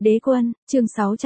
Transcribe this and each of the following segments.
Đế quân, chương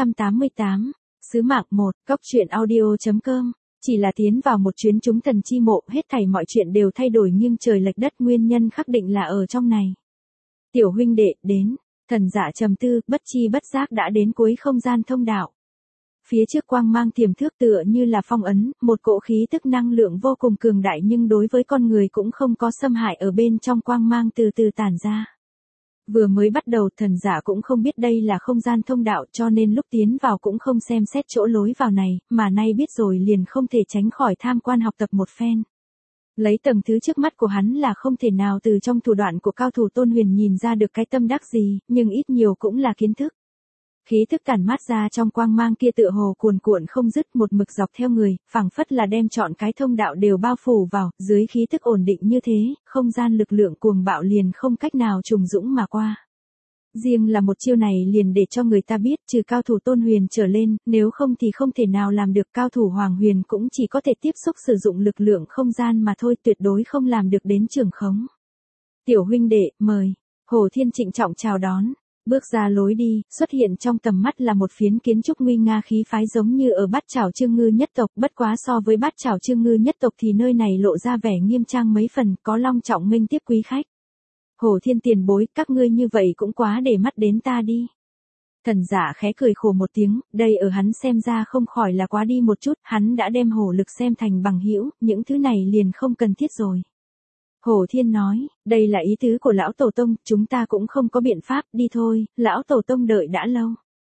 688, Sứ mạng 1, Cóc truyện audio.com. Chỉ là tiến vào một chuyến chúng thần chi mộ, hết thảy mọi chuyện đều thay đổi nghiêng trời lệch đất, nguyên nhân khắc định là ở trong này. Tiểu huynh đệ, đến, thần dạ trầm tư, bất chi bất giác đã đến cuối không gian thông đạo. Phía trước quang mang tiềm thước tựa như là phong ấn, một cỗ khí tức năng lượng vô cùng cường đại nhưng đối với con người cũng không có xâm hại ở bên trong quang mang từ từ tản ra. Vừa mới bắt đầu thần giả cũng không biết đây là không gian thông đạo cho nên lúc tiến vào cũng không xem xét chỗ lối vào này, mà nay biết rồi liền không thể tránh khỏi tham quan học tập một phen. Lấy tầng thứ trước mắt của hắn là không thể nào từ trong thủ đoạn của cao thủ Tôn Huyền nhìn ra được cái tâm đắc gì, nhưng ít nhiều cũng là kiến thức. Khí thức tản mát ra trong quang mang kia tựa hồ cuồn cuộn không dứt một mực dọc theo người, phảng phất là đem trọn cái thông đạo đều bao phủ vào, dưới khí thức ổn định như thế, không gian lực lượng cuồng bạo liền không cách nào trùng dũng mà qua. Riêng là một chiêu này liền để cho người ta biết trừ cao thủ Tôn Huyền trở lên, nếu không thì không thể nào làm được, cao thủ Hoàng Huyền cũng chỉ có thể tiếp xúc sử dụng lực lượng không gian mà thôi, tuyệt đối không làm được đến trường khống. Tiểu huynh đệ, mời. Hồ Thiên trịnh trọng chào đón. Bước ra lối đi, xuất hiện trong tầm mắt là một phiến kiến trúc nguy nga khí phái giống như ở Bát Chảo Chương Ngư nhất tộc, bất quá so với Bát Chảo Chương Ngư nhất tộc thì nơi này lộ ra vẻ nghiêm trang mấy phần, có long trọng nghênh tiếp quý khách. Hồ Thiên tiền bối, các ngươi như vậy cũng quá để mắt đến ta đi. Thần giả khẽ cười khổ một tiếng, đây ở hắn xem ra không khỏi là quá đi một chút, hắn đã đem hổ lực xem thành bằng hữu, những thứ này liền không cần thiết rồi. Hồ Thiên nói, đây là ý tứ của lão tổ tông, chúng ta cũng không có biện pháp, đi thôi, lão tổ tông đợi đã lâu.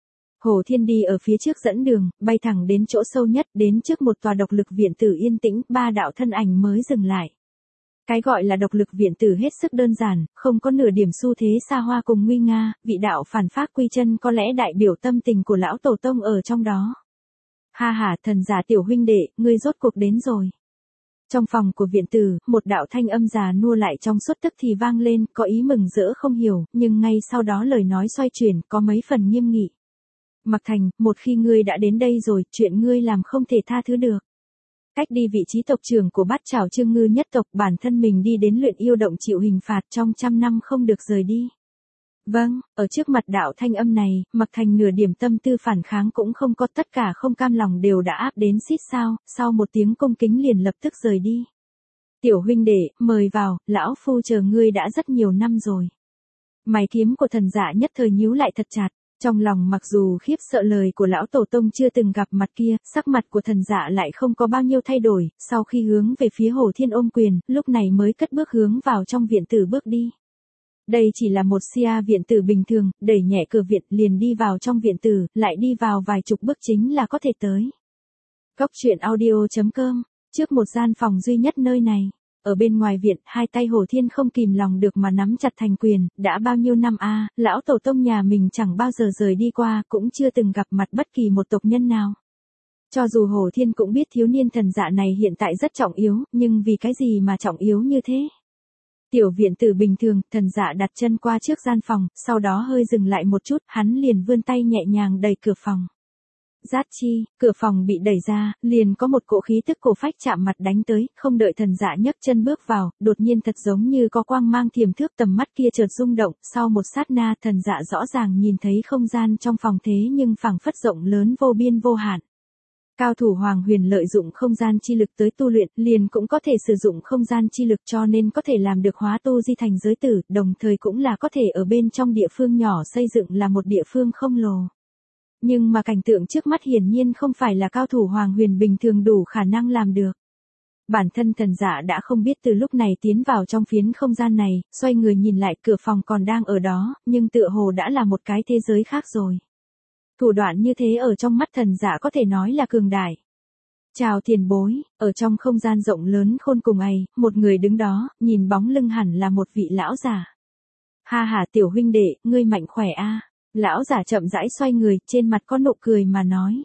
Hồ Thiên đi ở phía trước dẫn đường, bay thẳng đến chỗ sâu nhất, đến trước một tòa độc lực viện tử yên tĩnh, ba đạo thân ảnh mới dừng lại. Cái gọi là độc lực viện tử hết sức đơn giản, không có nửa điểm xu thế xa hoa cùng nguy nga, vị đạo phản phác quy chân có lẽ đại biểu tâm tình của lão tổ tông ở trong đó. Ha ha, thần giả tiểu huynh đệ, ngươi rốt cuộc đến rồi. Trong phòng của viện tử, một đạo thanh âm già nua lại trong suốt tức thì vang lên, có ý mừng rỡ không hiểu, nhưng ngay sau đó lời nói xoay chuyển, có mấy phần nghiêm nghị. Mặc Thành, một khi ngươi đã đến đây rồi, chuyện ngươi làm không thể tha thứ được. Cách đi vị trí tộc trưởng của Bát Chảo Chương Ngư nhất tộc, bản thân mình đi đến luyện yêu động chịu hình phạt trong 100 năm không được rời đi. Vâng, ở trước mặt đạo thanh âm này, Mặc Thành nửa điểm tâm tư phản kháng cũng không có, tất cả không cam lòng đều đã áp đến xít sao, sau một tiếng cung kính liền lập tức rời đi. Tiểu huynh đệ, mời vào, lão phu chờ ngươi đã rất nhiều năm rồi. Mày kiếm của thần giả nhất thời nhíu lại thật chặt, trong lòng mặc dù khiếp sợ lời của lão tổ tông chưa từng gặp mặt kia, sắc mặt của thần giả lại không có bao nhiêu thay đổi, sau khi hướng về phía Hồ Thiên ôm quyền, lúc này mới cất bước hướng vào trong viện tử bước đi. Đây chỉ là một sia viện tử bình thường, đẩy nhẹ cửa viện liền đi vào trong viện tử, lại đi vào vài chục bước chính là có thể tới. Cóc truyện audio.com, trước một gian phòng duy nhất nơi này, ở bên ngoài viện, hai tay Hồ Thiên không kìm lòng được mà nắm chặt thành quyền, đã bao nhiêu năm lão tổ tông nhà mình chẳng bao giờ rời đi qua, cũng chưa từng gặp mặt bất kỳ một tộc nhân nào. Cho dù Hồ Thiên cũng biết thiếu niên thần dạ này hiện tại rất trọng yếu, nhưng vì cái gì mà trọng yếu như thế? Tiểu viện tử bình thường, thần dạ đặt chân qua trước gian phòng, sau đó hơi dừng lại một chút, hắn liền vươn tay nhẹ nhàng đẩy cửa phòng. Rát chi, cửa phòng bị đẩy ra, liền có một cỗ khí tức cổ phách chạm mặt đánh tới, không đợi thần dạ nhấc chân bước vào, đột nhiên thật giống như có quang mang thiềm thước, tầm mắt kia chợt rung động, sau một sát na thần dạ rõ ràng nhìn thấy không gian trong phòng thế nhưng phảng phất rộng lớn vô biên vô hạn. Cao thủ Hoàng Huyền lợi dụng không gian chi lực tới tu luyện, liền cũng có thể sử dụng không gian chi lực cho nên có thể làm được hóa tu di thành giới tử, đồng thời cũng là có thể ở bên trong địa phương nhỏ xây dựng là một địa phương không lồ. Nhưng mà cảnh tượng trước mắt hiển nhiên không phải là cao thủ Hoàng Huyền bình thường đủ khả năng làm được. Bản thân thần giả đã không biết từ lúc này tiến vào trong phiến không gian này, xoay người nhìn lại cửa phòng còn đang ở đó, nhưng tựa hồ đã là một cái thế giới khác rồi. Thủ đoạn như thế ở trong mắt thần giả có thể nói là cường đại. Chào tiền bối, ở trong không gian rộng lớn khôn cùng ấy, một người đứng đó, nhìn bóng lưng hẳn là một vị lão giả. Ha ha tiểu huynh đệ, ngươi mạnh khỏe a. Lão giả chậm rãi xoay người, trên mặt có nụ cười mà nói.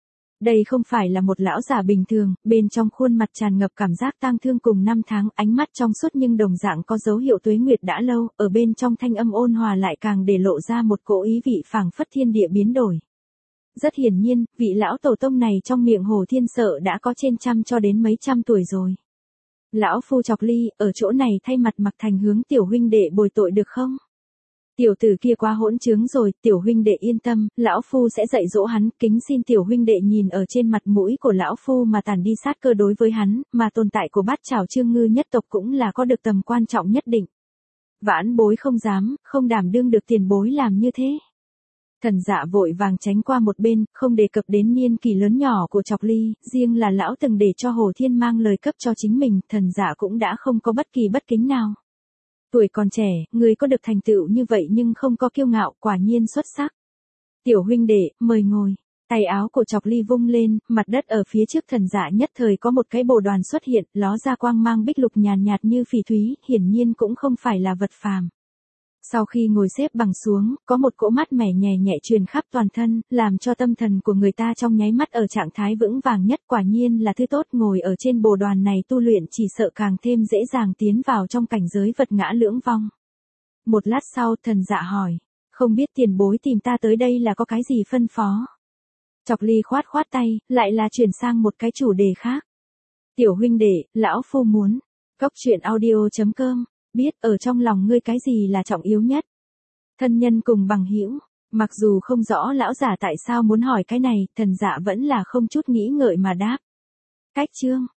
Đây không phải là một lão giả bình thường, bên trong khuôn mặt tràn ngập cảm giác tang thương cùng năm tháng, ánh mắt trong suốt nhưng đồng dạng có dấu hiệu tuế nguyệt đã lâu, ở bên trong thanh âm ôn hòa lại càng để lộ ra một cỗ ý vị phảng phất thiên địa biến đổi. Rất hiển nhiên, vị lão tổ tông này trong miệng Hồ Thiên sợ đã có trên trăm cho đến mấy trăm tuổi rồi. Lão phu chọc ly, ở chỗ này thay mặt Mặc Thành hướng tiểu huynh đệ bồi tội được không? Tiểu tử kia quá hỗn trướng rồi, tiểu huynh đệ yên tâm, lão phu sẽ dạy dỗ hắn, kính xin tiểu huynh đệ nhìn ở trên mặt mũi của lão phu mà tàn đi sát cơ đối với hắn, mà tồn tại của Bát Trảo Trương Ngư nhất tộc cũng là có được tầm quan trọng nhất định. Vãn bối không dám, không đảm đương được tiền bối làm như thế. Thần Dạ vội vàng tránh qua một bên, không đề cập đến niên kỷ lớn nhỏ của Chọc Ly, riêng là lão từng để cho Hồ Thiên mang lời cấp cho chính mình, Thần Dạ cũng đã không có bất kỳ bất kính nào. Tuổi còn trẻ, người có được thành tựu như vậy nhưng không có kiêu ngạo, quả nhiên xuất sắc. Tiểu huynh đệ, mời ngồi. Tay áo của Chọc Ly vung lên, mặt đất ở phía trước Thần Dạ nhất thời có một cái bồ đoàn xuất hiện, ló ra quang mang bích lục nhàn nhạt như phỉ thúy, hiển nhiên cũng không phải là vật phàm. Sau khi ngồi xếp bằng xuống, có một cỗ mát mẻ nhẹ nhẹ truyền khắp toàn thân, làm cho tâm thần của người ta trong nháy mắt ở trạng thái vững vàng nhất, quả nhiên là thứ tốt, ngồi ở trên bồ đoàn này tu luyện chỉ sợ càng thêm dễ dàng tiến vào trong cảnh giới vật ngã lưỡng vong. Một lát sau, Thần Dạ hỏi, không biết tiền bối tìm ta tới đây là có cái gì phân phó? Chọc Ly khoát khoát tay, lại là chuyển sang một cái chủ đề khác. Tiểu huynh đệ, lão phu muốn. Cốc truyện audio.com, biết ở trong lòng ngươi cái gì là trọng yếu nhất? Thân nhân cùng bằng hữu. Mặc dù không rõ lão giả tại sao muốn hỏi cái này, Thần Dạ vẫn là không chút nghĩ ngợi mà đáp. Cách chương.